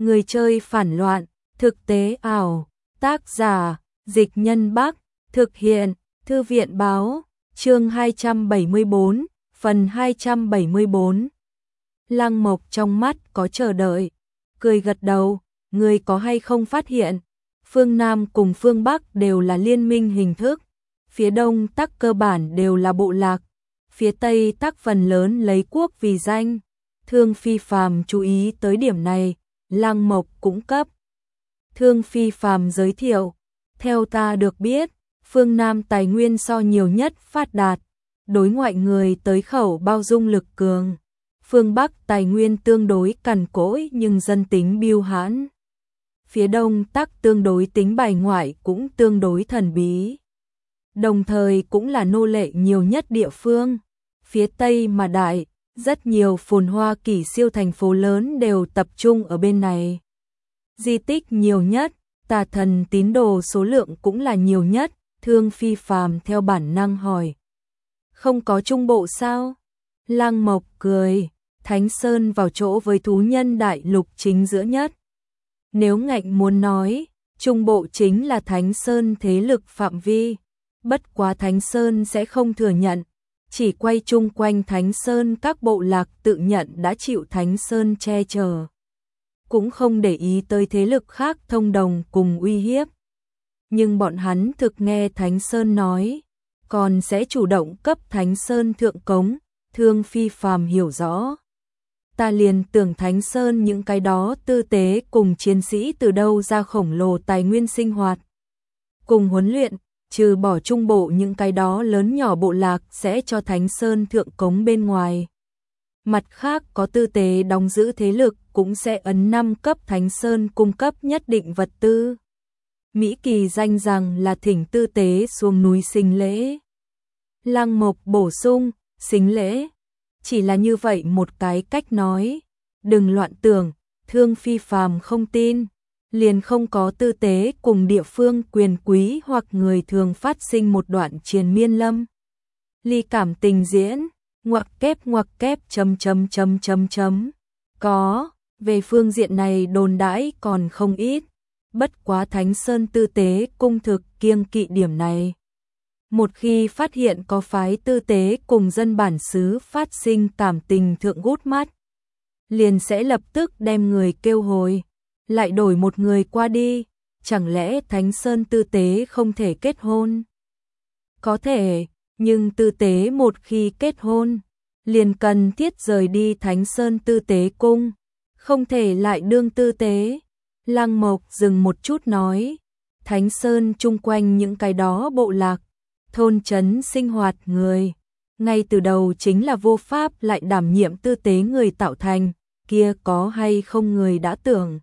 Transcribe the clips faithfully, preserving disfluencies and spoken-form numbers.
Người chơi phản loạn, thực tế ảo, tác giả, Dịch Nhân Bắc, thực hiện, Thư viện báo, chương hai trăm bảy mươi tư, phần hai trăm bảy mươi tư. Lăng Mộc trong mắt có chờ đợi, cười gật đầu, người có hay không phát hiện, phương Nam cùng phương Bắc đều là liên minh hình thức, phía Đông tắc cơ bản đều là bộ lạc, phía Tây tắc phần lớn lấy quốc vì danh. Thương Phi Phàm chú ý tới điểm này, Lăng Mộc cũng cấp. Thương Phi Phàm giới thiệu, theo ta được biết, phương Nam tài nguyên so nhiều nhất phát đạt, đối ngoại người tới khẩu bao dung lực cường. Phương Bắc tài nguyên tương đối cằn cỗi nhưng dân tính biêu hãn. Phía Đông tắc tương đối tính bài ngoại cũng tương đối thần bí. Đồng thời cũng là nô lệ nhiều nhất địa phương. Phía Tây mà đại, rất nhiều phồn hoa kỷ siêu thành phố lớn đều tập trung ở bên này. Di tích nhiều nhất, tà thần tín đồ số lượng cũng là nhiều nhất. Thương Phi Phàm theo bản năng hỏi. Không có Trung Bộ sao? Lăng Mộc cười, Thánh Sơn vào chỗ với thú nhân đại lục chính giữa nhất. Nếu ngạnh muốn nói, Trung Bộ chính là Thánh Sơn thế lực phạm vi. Bất quá Thánh Sơn sẽ không thừa nhận, chỉ quay chung quanh Thánh Sơn các bộ lạc tự nhận đã chịu Thánh Sơn che chở. Cũng không để ý tới thế lực khác thông đồng cùng uy hiếp. Nhưng bọn hắn thực nghe Thánh Sơn nói, còn sẽ chủ động cấp Thánh Sơn thượng cống. Thương Phi Phàm hiểu rõ. Ta liền tưởng Thánh Sơn những cái đó tư tế cùng chiến sĩ từ đâu ra khổng lồ tài nguyên sinh hoạt. Cùng huấn luyện, trừ bỏ Trung Bộ những cái đó lớn nhỏ bộ lạc sẽ cho Thánh Sơn thượng cống bên ngoài. Mặt khác có tư tế đóng giữ thế lực cũng sẽ ấn năm cấp Thánh Sơn cung cấp nhất định vật tư. Mỹ Kỳ danh rằng là thỉnh tư tế xuống núi sinh lễ. Lăng Mộc bổ sung, sinh lễ. Chỉ là như vậy một cái cách nói. Đừng loạn tưởng, Thương Phi Phàm không tin. Liền không có tư tế cùng địa phương quyền quý hoặc người thường phát sinh một đoạn triền miên lâm. Ly cảm tình diễn, ngoặc kép ngoặc kép chấm chấm chấm chấm chấm. Có, về phương diện này đồn đãi còn không ít. Bất quá Thánh Sơn tư tế cung thực kiêng kỵ điểm này. Một khi phát hiện có phái tư tế cùng dân bản xứ phát sinh cảm tình thượng gút mắt, liền sẽ lập tức đem người kêu hồi, lại đổi một người qua đi. Chẳng lẽ Thánh Sơn tư tế không thể kết hôn? Có thể, nhưng tư tế một khi kết hôn, liền cần thiết rời đi Thánh Sơn tư tế cung, không thể lại đương tư tế. Lăng Mộc dừng một chút nói, Thánh Sơn chung quanh những cái đó bộ lạc, thôn trấn sinh hoạt người, ngay từ đầu chính là vô pháp lại đảm nhiệm tư tế người tạo thành, kia có hay không người đã tưởng.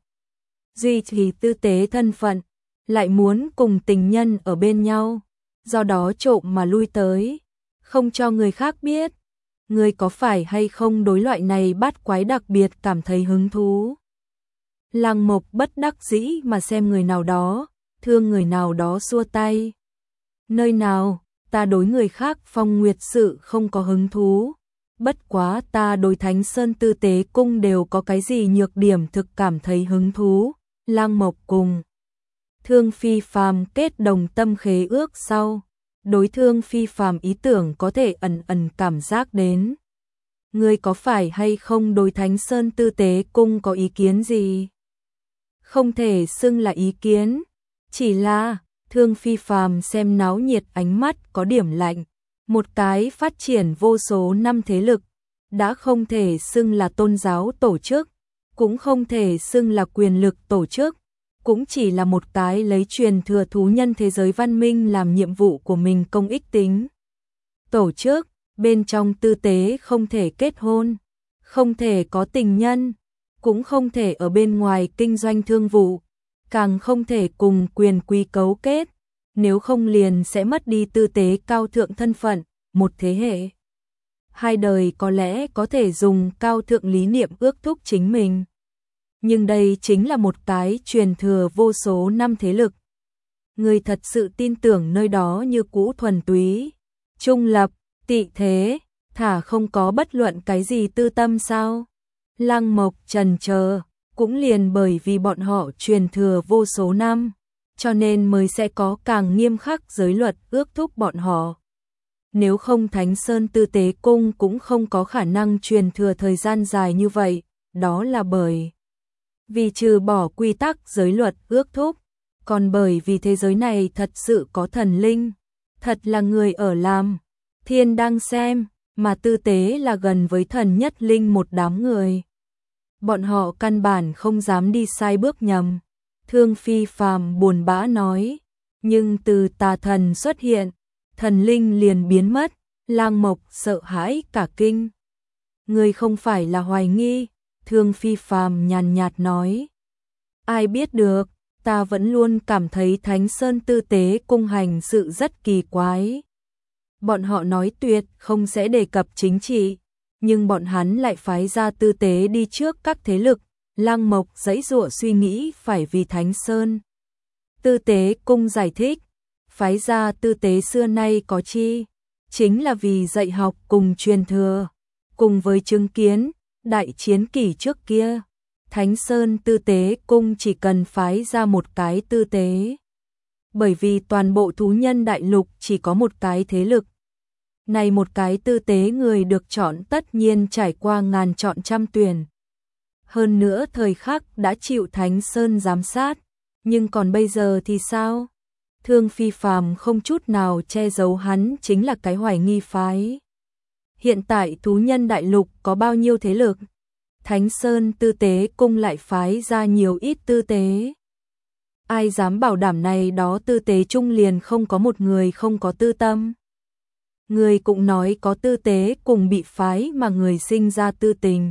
Duy trì tư tế thân phận, lại muốn cùng tình nhân ở bên nhau, do đó trộm mà lui tới, không cho người khác biết. Người có phải hay không đối loại này bát quái đặc biệt cảm thấy hứng thú? Lăng Mộc bất đắc dĩ mà xem người nào đó, thương người nào đó xua tay. Nơi nào, ta đối người khác phong nguyệt sự không có hứng thú. Bất quá ta đối Thánh Sơn tư tế cung đều có cái gì nhược điểm thực cảm thấy hứng thú. Lăng Mộc cùng Thương Phi Phàm kết đồng tâm khế ước sau. Đối Thương Phi Phàm ý tưởng có thể ẩn ẩn cảm giác đến. Người có phải hay không đối Thánh Sơn tư tế cung có ý kiến gì? Không thể xưng là ý kiến, chỉ là Thương Phi Phàm xem náo nhiệt ánh mắt có điểm lạnh. Một cái phát triển vô số năm thế lực, đã không thể xưng là tôn giáo tổ chức, cũng không thể xưng là quyền lực tổ chức, cũng chỉ là một cái lấy truyền thừa thú nhân thế giới văn minh làm nhiệm vụ của mình công ích tính. Tổ chức, bên trong tư tế không thể kết hôn, không thể có tình nhân, cũng không thể ở bên ngoài kinh doanh thương vụ, càng không thể cùng quyền quý cấu kết, nếu không liền sẽ mất đi tư tế cao thượng thân phận, một thế hệ. Hai đời có lẽ có thể dùng cao thượng lý niệm ước thúc chính mình. Nhưng đây chính là một cái truyền thừa vô số năm thế lực. Người thật sự tin tưởng nơi đó như cũ thuần túy, trung lập, tị thế, thả không có bất luận cái gì tư tâm sao? Lăng Mộc trần chờ, Cũng liền bởi vì bọn họ truyền thừa vô số năm, cho nên mới sẽ có càng nghiêm khắc giới luật ước thúc bọn họ. Nếu không Thánh Sơn Tư Tế Cung cũng không có khả năng truyền thừa thời gian dài như vậy, đó là bởi vì trừ bỏ quy tắc giới luật ước thúc, còn bởi vì thế giới này thật sự có thần linh, thật là người ở làm, thiên đang xem, mà tư tế là gần với thần nhất linh một đám người. Bọn họ căn bản không dám đi sai bước nhầm. Thương Phi Phàm buồn bã nói, nhưng từ tà thần xuất hiện, thần linh liền biến mất, Lang Mộc sợ hãi cả kinh. Người không phải là hoài nghi, Thương Phi Phàm nhàn nhạt nói. Ai biết được, ta vẫn luôn cảm thấy Thánh Sơn Tư Tế Cung hành sự rất kỳ quái. Bọn họ nói tuyệt không sẽ đề cập chính trị, nhưng bọn hắn lại phái ra tư tế đi trước các thế lực. Lang Mộc giãy giụa suy nghĩ phải vì Thánh Sơn Tư Tế Cung giải thích, phái ra tư tế xưa nay có chi, chính là vì dạy học cùng truyền thừa, cùng với chứng kiến đại chiến kỷ trước kia, Thánh Sơn Tư Tế Cung chỉ cần phái ra một cái tư tế. Bởi vì toàn bộ thú nhân đại lục chỉ có một cái thế lực. Này một cái tư tế người được chọn tất nhiên trải qua ngàn chọn trăm tuyển. Hơn nữa thời khắc đã chịu Thánh Sơn giám sát, nhưng còn bây giờ thì sao? Thương Phi Phàm không chút nào che giấu hắn chính là cái hoài nghi phái. Hiện tại thú nhân đại lục có bao nhiêu thế lực? Thánh Sơn Tư Tế Cung lại phái ra nhiều ít tư tế. Ai dám bảo đảm này đó tư tế trung liền không có một người không có tư tâm. Người cũng nói có tư tế cùng bị phái mà người sinh ra tư tình.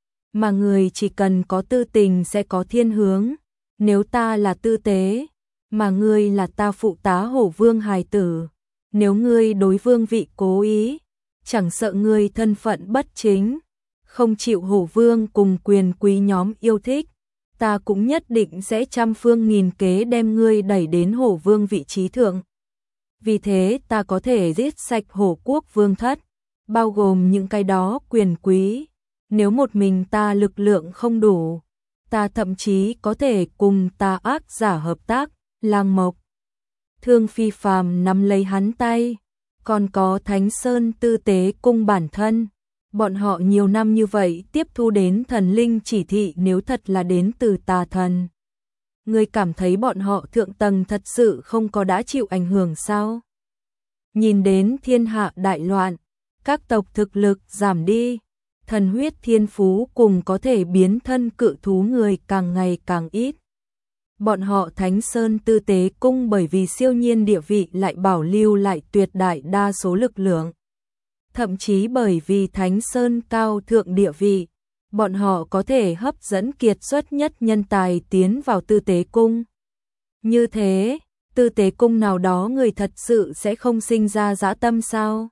Mà người chỉ cần có tư tình sẽ có thiên hướng. Nếu ta là tư tế, mà ngươi là ta phụ tá Hổ Vương hài tử. Nếu ngươi đối vương vị cố ý, chẳng sợ ngươi thân phận bất chính, không chịu Hổ Vương cùng quyền quý nhóm yêu thích, ta cũng nhất định sẽ trăm phương nghìn kế đem ngươi đẩy đến Hổ Vương vị trí thượng. Vì thế ta có thể giết sạch Hổ Quốc Vương thất, bao gồm những cái đó quyền quý. Nếu một mình ta lực lượng không đủ, ta thậm chí có thể cùng ta ác giả hợp tác. Lang Mộc. Thương Phi Phàm nắm lấy hắn tay, còn có Thánh Sơn Tư Tế Cung bản thân. Bọn họ nhiều năm như vậy tiếp thu đến thần linh chỉ thị nếu thật là đến từ tà thần. Ngươi cảm thấy bọn họ thượng tầng thật sự không có đã chịu ảnh hưởng sao? Nhìn đến thiên hạ đại loạn, các tộc thực lực giảm đi, thần huyết thiên phú cùng có thể biến thân cự thú người càng ngày càng ít. Bọn họ Thánh Sơn Tư Tế Cung bởi vì siêu nhiên địa vị lại bảo lưu lại tuyệt đại đa số lực lượng. Thậm chí bởi vì Thánh Sơn cao thượng địa vị, bọn họ có thể hấp dẫn kiệt xuất nhất nhân tài tiến vào Tư Tế Cung. Như thế, Tư Tế Cung nào đó người thật sự sẽ không sinh ra dã tâm sao?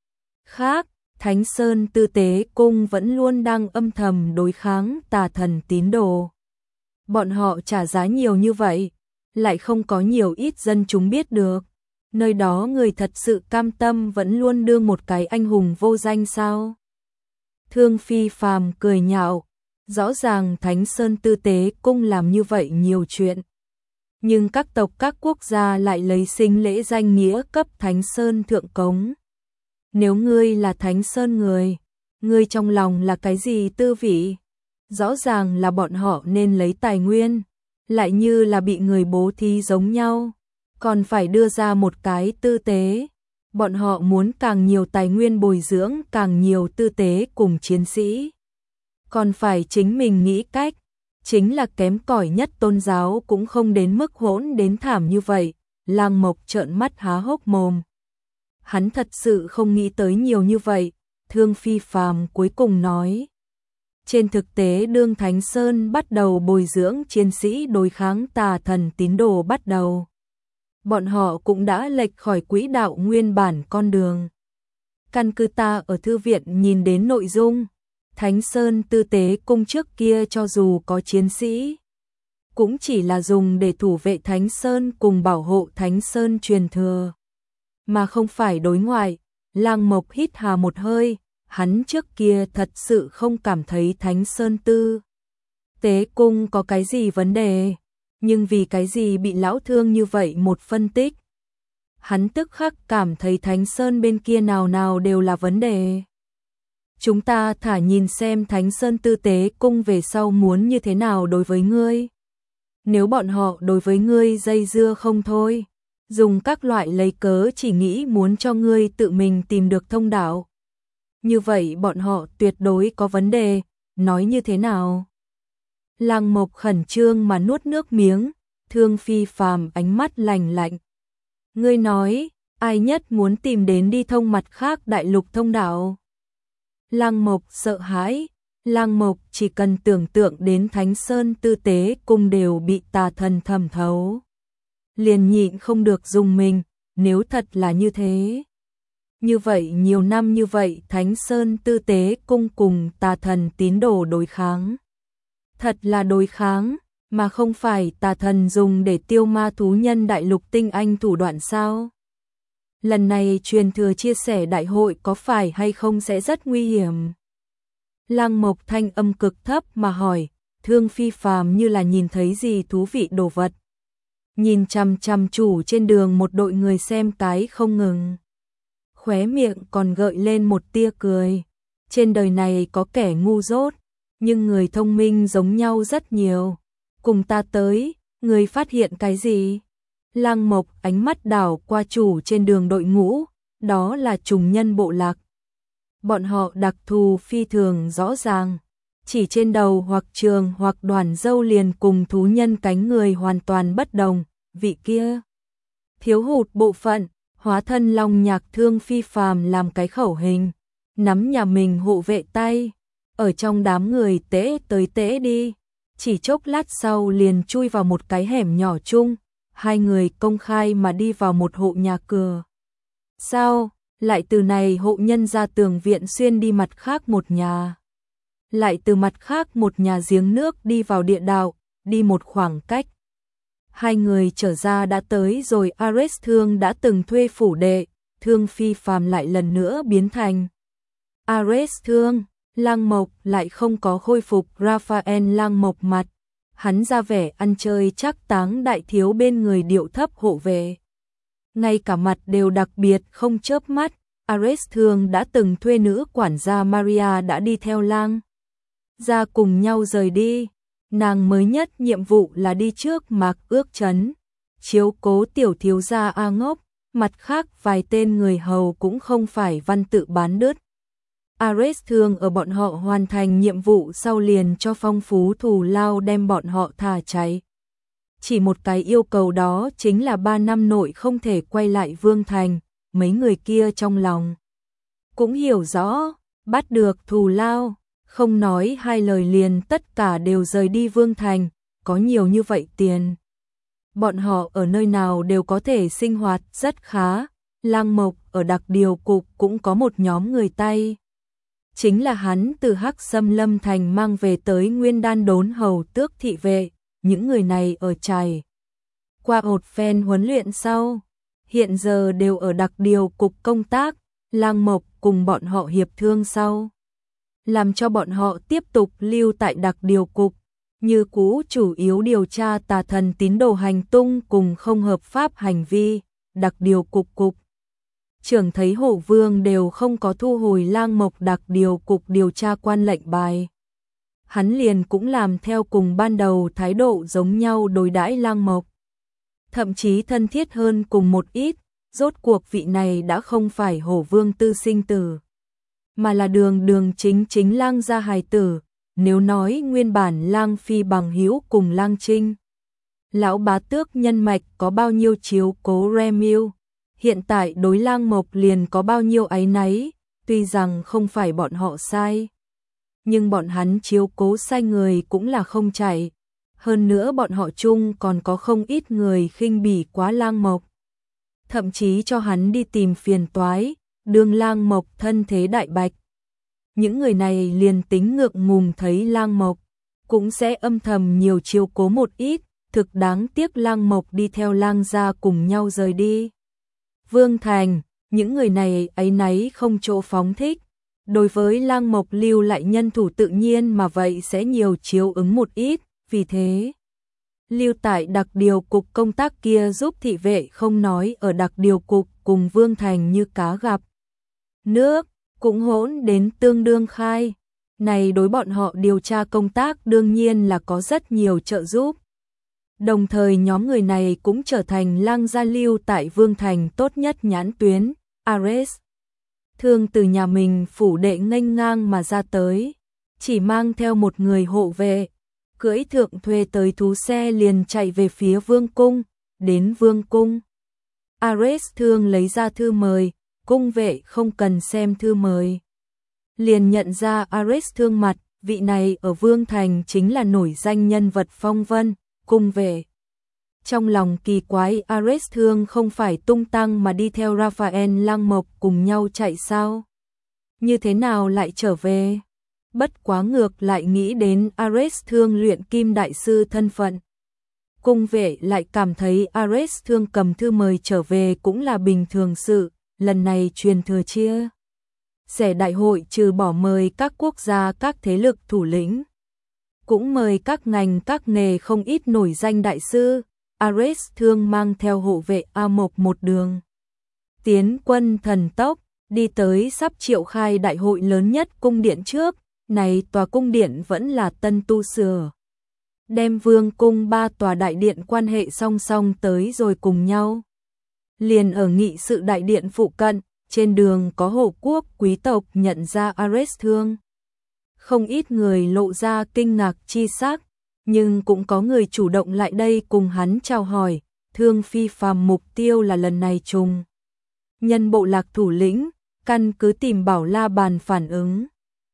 Khác, Thánh Sơn Tư Tế Cung vẫn luôn đang âm thầm đối kháng tà thần tín đồ. Bọn họ trả giá nhiều như vậy, lại không có nhiều ít dân chúng biết được. Nơi đó người thật sự cam tâm vẫn luôn đương một cái anh hùng vô danh sao? Thương Phi Phàm cười nhạo, rõ ràng Thánh Sơn Tư Tế Cung làm như vậy nhiều chuyện. Nhưng các tộc các quốc gia lại lấy sinh lễ danh nghĩa cấp Thánh Sơn thượng cống. Nếu ngươi là Thánh Sơn người, ngươi trong lòng là cái gì tư vị? Rõ ràng là bọn họ nên lấy tài nguyên, lại như là bị người bố thí giống nhau, còn phải đưa ra một cái tư tế. Bọn họ muốn càng nhiều tài nguyên bồi dưỡng càng nhiều tư tế cùng chiến sĩ. Còn phải chính mình nghĩ cách, chính là kém cỏi nhất tôn giáo cũng không đến mức hỗn đến thảm như vậy. Lang Mộc trợn mắt há hốc mồm. Hắn thật sự không nghĩ tới nhiều như vậy. Thương Phi Phàm cuối cùng nói. Trên thực tế đương Thánh Sơn bắt đầu bồi dưỡng chiến sĩ đối kháng tà thần tín đồ bắt đầu. Bọn họ cũng đã lệch khỏi quỹ đạo nguyên bản con đường. Căn cứ ta ở thư viện nhìn đến nội dung, Thánh Sơn Tư Tế Cung trước kia cho dù có chiến sĩ, cũng chỉ là dùng để thủ vệ Thánh Sơn cùng bảo hộ Thánh Sơn truyền thừa, mà không phải đối ngoại. Lang Mộc hít hà một hơi, hắn trước kia thật sự không cảm thấy Thánh Sơn Tư tế cung có cái gì vấn đề, nhưng vì cái gì bị lão Thương như vậy một phân tích. Hắn tức khắc cảm thấy Thánh Sơn bên kia nào nào đều là vấn đề. Chúng ta thả nhìn xem Thánh Sơn tư tế cung về sau muốn như thế nào đối với ngươi. Nếu bọn họ đối với ngươi dây dưa không thôi, dùng các loại lấy cớ chỉ nghĩ muốn cho ngươi tự mình tìm được thông đạo. Như vậy bọn họ tuyệt đối có vấn đề, nói như thế nào? Lăng Mộc khẩn trương mà nuốt nước miếng, Thương Phi Phàm ánh mắt lạnh lạnh. Ngươi nói, ai nhất muốn tìm đến đi thông mặt khác đại lục thông đạo? Lăng Mộc sợ hãi, Lăng Mộc chỉ cần tưởng tượng đến Thánh Sơn tư tế cung đều bị tà thần thẩm thấu. Liền nhịn không được dùng mình, nếu thật là như thế. Như vậy nhiều năm như vậy Thánh Sơn tư tế cung cùng tà thần tín đồ đối kháng. Thật là đối kháng, mà không phải tà thần dùng để tiêu ma thú nhân đại lục tinh anh thủ đoạn sao? Lần này truyền thừa chia sẻ đại hội có phải hay không sẽ rất nguy hiểm? Lăng Mộc thanh âm cực thấp mà hỏi, Thương Phi Phàm như là nhìn thấy gì thú vị đồ vật. Nhìn chằm chằm chủ trên đường một đội người xem cái không ngừng. Khóe miệng còn gợi lên một tia cười. Trên đời này có kẻ ngu dốt, nhưng người thông minh giống nhau rất nhiều. Cùng ta tới, người phát hiện cái gì? Lăng Mộc ánh mắt đảo qua chủ trên đường đội ngũ, đó là trùng nhân bộ lạc. Bọn họ đặc thù phi thường rõ ràng, chỉ trên đầu hoặc trường hoặc đoàn râu liền cùng thú nhân cánh người hoàn toàn bất đồng, vị kia thiếu hụt bộ phận, hóa thân long nhạc Thương Phi Phàm làm cái khẩu hình, nắm nhà mình hộ vệ tay, ở trong đám người tễ tới tễ đi, chỉ chốc lát sau liền chui vào một cái hẻm nhỏ chung, hai người công khai mà đi vào một hộ nhà cửa. Sao, lại từ này hộ nhân ra tường viện xuyên đi mặt khác một nhà. Lại từ mặt khác một nhà giếng nước đi vào địa đạo, đi một khoảng cách. Hai người trở ra đã tới rồi Ares Thương đã từng thuê phủ đệ, Thương Phi Phàm lại lần nữa biến thành Ares Thương. Lăng Mộc lại không có khôi phục Raphael Lăng Mộc mặt, hắn ra vẻ ăn chơi chắc táng đại thiếu bên người điệu thấp hộ về. Ngay cả mặt đều đặc biệt không chớp mắt, Ares Thương đã từng thuê nữ quản gia Maria đã đi theo Lang ra cùng nhau rời đi. Nàng mới nhất nhiệm vụ là đi trước Mạc Ước Trấn, chiếu cố tiểu thiếu gia A Ngốc, mặt khác vài tên người hầu cũng không phải văn tự bán đứt. Ares Thương ở bọn họ hoàn thành nhiệm vụ sau liền cho phong phú thù lao đem bọn họ thả cháy. Chỉ một cái yêu cầu đó chính là ba năm nội không thể quay lại Vương Thành, mấy người kia trong lòng cũng hiểu rõ, bắt được thù lao, không nói hai lời liền tất cả đều rời đi Vương Thành, có nhiều như vậy tiền. Bọn họ ở nơi nào đều có thể sinh hoạt rất khá, Lăng Mộc ở đặc điều cục cũng có một nhóm người tay. Chính là hắn từ Hắc Sâm Lâm Thành mang về tới Nguyên Đan đốn hầu tước thị vệ, những người này ở trải qua một phen huấn luyện sau, hiện giờ đều ở đặc điều cục công tác, Lăng Mộc cùng bọn họ hiệp thương sau, làm cho bọn họ tiếp tục lưu tại đặc điều cục, như cũ chủ yếu điều tra tà thần tín đồ hành tung cùng không hợp pháp hành vi, đặc điều cục cục. Trưởng thấy Hổ Vương đều không có thu hồi Lang Mộc đặc điều cục điều tra quan lệnh bài. Hắn liền cũng làm theo cùng ban đầu thái độ giống nhau đối đãi Lang Mộc. Thậm chí thân thiết hơn cùng một ít, rốt cuộc vị này đã không phải Hổ Vương tư sinh tử, mà là đường đường chính chính Lang gia hài tử, nếu nói nguyên bản Lang Phi bằng hữu cùng Lang Trinh. Lão bá tước nhân mạch có bao nhiêu chiếu cố Remiu, hiện tại đối Lang Mộc liền có bao nhiêu áy náy, tuy rằng không phải bọn họ sai, nhưng bọn hắn chiếu cố sai người cũng là không chạy. Hơn nữa bọn họ chung còn có không ít người khinh bỉ quá Lang Mộc, thậm chí cho hắn đi tìm phiền toái, đương Lang Mộc thân thế đại bạch. Những người này liền tính ngượng ngùng thấy Lang Mộc, cũng sẽ âm thầm nhiều chiếu cố một ít, thực đáng tiếc Lang Mộc đi theo Lang gia cùng nhau rời đi Vương Thành, những người này áy náy không chỗ phóng thích, Đối với Lăng Mộc lưu lại nhân thủ tự nhiên mà vậy sẽ nhiều chiếu ứng một ít, vì thế lưu tại đặc điều cục công tác kia giúp thị vệ không nói ở đặc điều cục cùng Vương Thành như cá gặp nước, cũng hỗn đến tương đương khai. Này đối bọn họ điều tra công tác đương nhiên là có rất nhiều trợ giúp. Đồng thời nhóm người này cũng trở thành Lăng gia lưu tại Vương Thành tốt nhất nhãn tuyến, Ares. Thương từ nhà mình phủ đệ nghênh ngang mà ra tới, chỉ mang theo một người hộ vệ, cưỡi thượng thuê tới thú xe liền chạy về phía Vương cung, đến Vương cung. Ares Thương lấy ra thư mời, cung vệ không cần xem thư mời. Liền nhận ra Ares Thương mặt, vị này ở Vương Thành chính là nổi danh nhân vật phong vân, cung vệ. Trong lòng kỳ quái Ares Thương không phải tung tăng mà đi theo Raphael Lăng Mộc cùng nhau chạy sao? Như thế nào lại trở về? Bất quá ngược lại nghĩ đến Ares Thương luyện kim đại sư thân phận. Cung vệ lại cảm thấy Ares Thương cầm thư mời trở về cũng là bình thường sự, lần này truyền thừa chia sẻ đại hội trừ bỏ mời các quốc gia các thế lực thủ lĩnh, cũng mời các ngành các nghề không ít nổi danh đại sư. Ares Thương mang theo hộ vệ A Mộc một đường tiến quân thần tốc, đi tới sắp triệu khai đại hội lớn nhất cung điện trước. Này tòa cung điện vẫn là tân tu sửa, đem Vương cung ba tòa đại điện quan hệ song song tới rồi cùng nhau. Liền ở nghị sự đại điện phụ cận, trên đường có hộ quốc quý tộc nhận ra Ares Thương. Không ít người lộ ra kinh ngạc chi sắc, nhưng cũng có người chủ động lại đây cùng hắn chào hỏi. Thương phi phàm mục tiêu là lần này trùng nhân bộ lạc thủ lĩnh, căn cứ tìm Bảo La bàn phản ứng.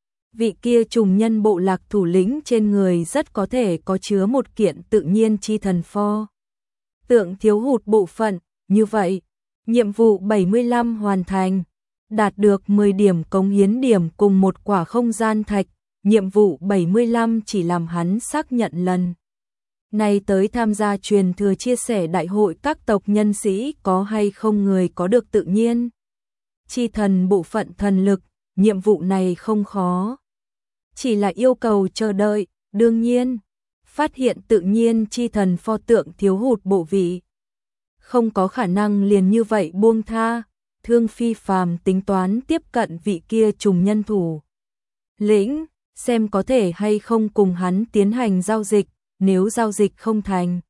Vị kia trùng nhân bộ lạc thủ lĩnh trên người rất có thể có chứa một kiện tự nhiên chi thần pho tượng thiếu hụt bộ phận, như vậy, nhiệm vụ bảy mươi lăm hoàn thành, đạt được mười điểm cống hiến điểm cùng một quả không gian thạch, nhiệm vụ bảy mươi lăm chỉ làm hắn xác nhận lần này tới tham gia truyền thừa chia sẻ đại hội các tộc nhân sĩ có hay không người có được tự nhiên chi thần bộ phận thần lực. Nhiệm vụ này không khó, chỉ là yêu cầu chờ đợi. Đương nhiên, phát hiện tự nhiên chi thần pho tượng thiếu hụt bộ vị, không có khả năng liền như vậy buông tha. Thương phi phàm tính toán tiếp cận vị kia trùng nhân thủ lĩnh, xem có thể hay không cùng hắn tiến hành giao dịch. Nếu giao dịch không thành,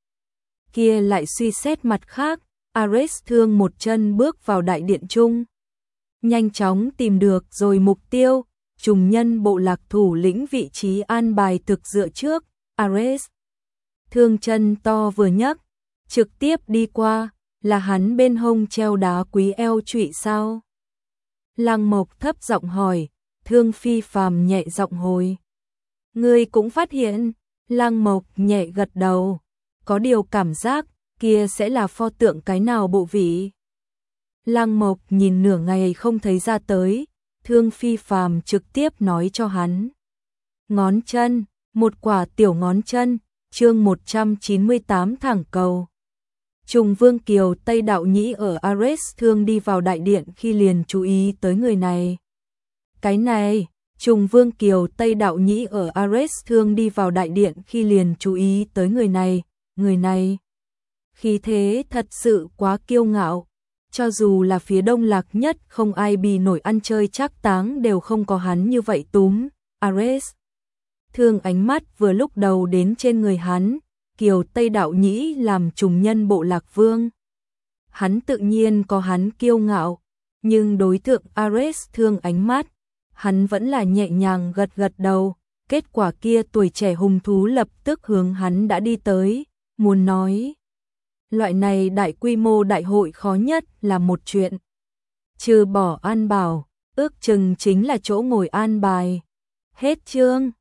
kia lại suy xét mặt khác. Ares Thương một chân bước vào đại điện trung, nhanh chóng tìm được rồi mục tiêu, trùng nhân bộ lạc thủ lĩnh vị trí an bài thực dựa trước. Ares Thương chân to vừa nhấc, trực tiếp đi qua, là hắn bên hông treo đá quý eo trụy sao? Lăng Mộc thấp giọng hỏi. Thương phi phàm nhẹ giọng hồi. Ngươi cũng phát hiện? Lăng Mộc nhẹ gật đầu, có điều cảm giác kia sẽ là pho tượng cái nào bộ vị. Lăng Mộc nhìn nửa ngày không thấy ra tới, Thương phi phàm trực tiếp nói cho hắn. Ngón chân, một quả tiểu ngón chân. Chương một trăm chín mươi tám thẳng cầu. Trùng Vương Kiều Tây đạo nhĩ ở Ares Thương đi vào đại điện khi liền chú ý tới người này. Cái này, Trùng Vương Kiều Tây đạo nhĩ ở Ares Thương đi vào đại điện khi liền chú ý tới người này, người này. Khí thế thật sự quá kiêu ngạo, cho dù là phía Đông Lạc nhất không ai bì nổi ăn chơi trác táng đều không có hắn như vậy túm. Ares Thương ánh mắt vừa lúc đầu đến trên người hắn, Kiều Tây đạo nhĩ làm trùng nhân bộ lạc vương. Hắn tự nhiên có hắn kiêu ngạo, nhưng đối tượng Ares Thương ánh mắt, hắn vẫn là nhẹ nhàng gật gật đầu. Kết quả kia tuổi trẻ hùng thú lập tức hướng hắn đã đi tới, muốn nói. Loại này đại quy mô đại hội khó nhất là một chuyện. Trừ bỏ an bảo, ước chừng chính là chỗ ngồi an bài. Hết chương.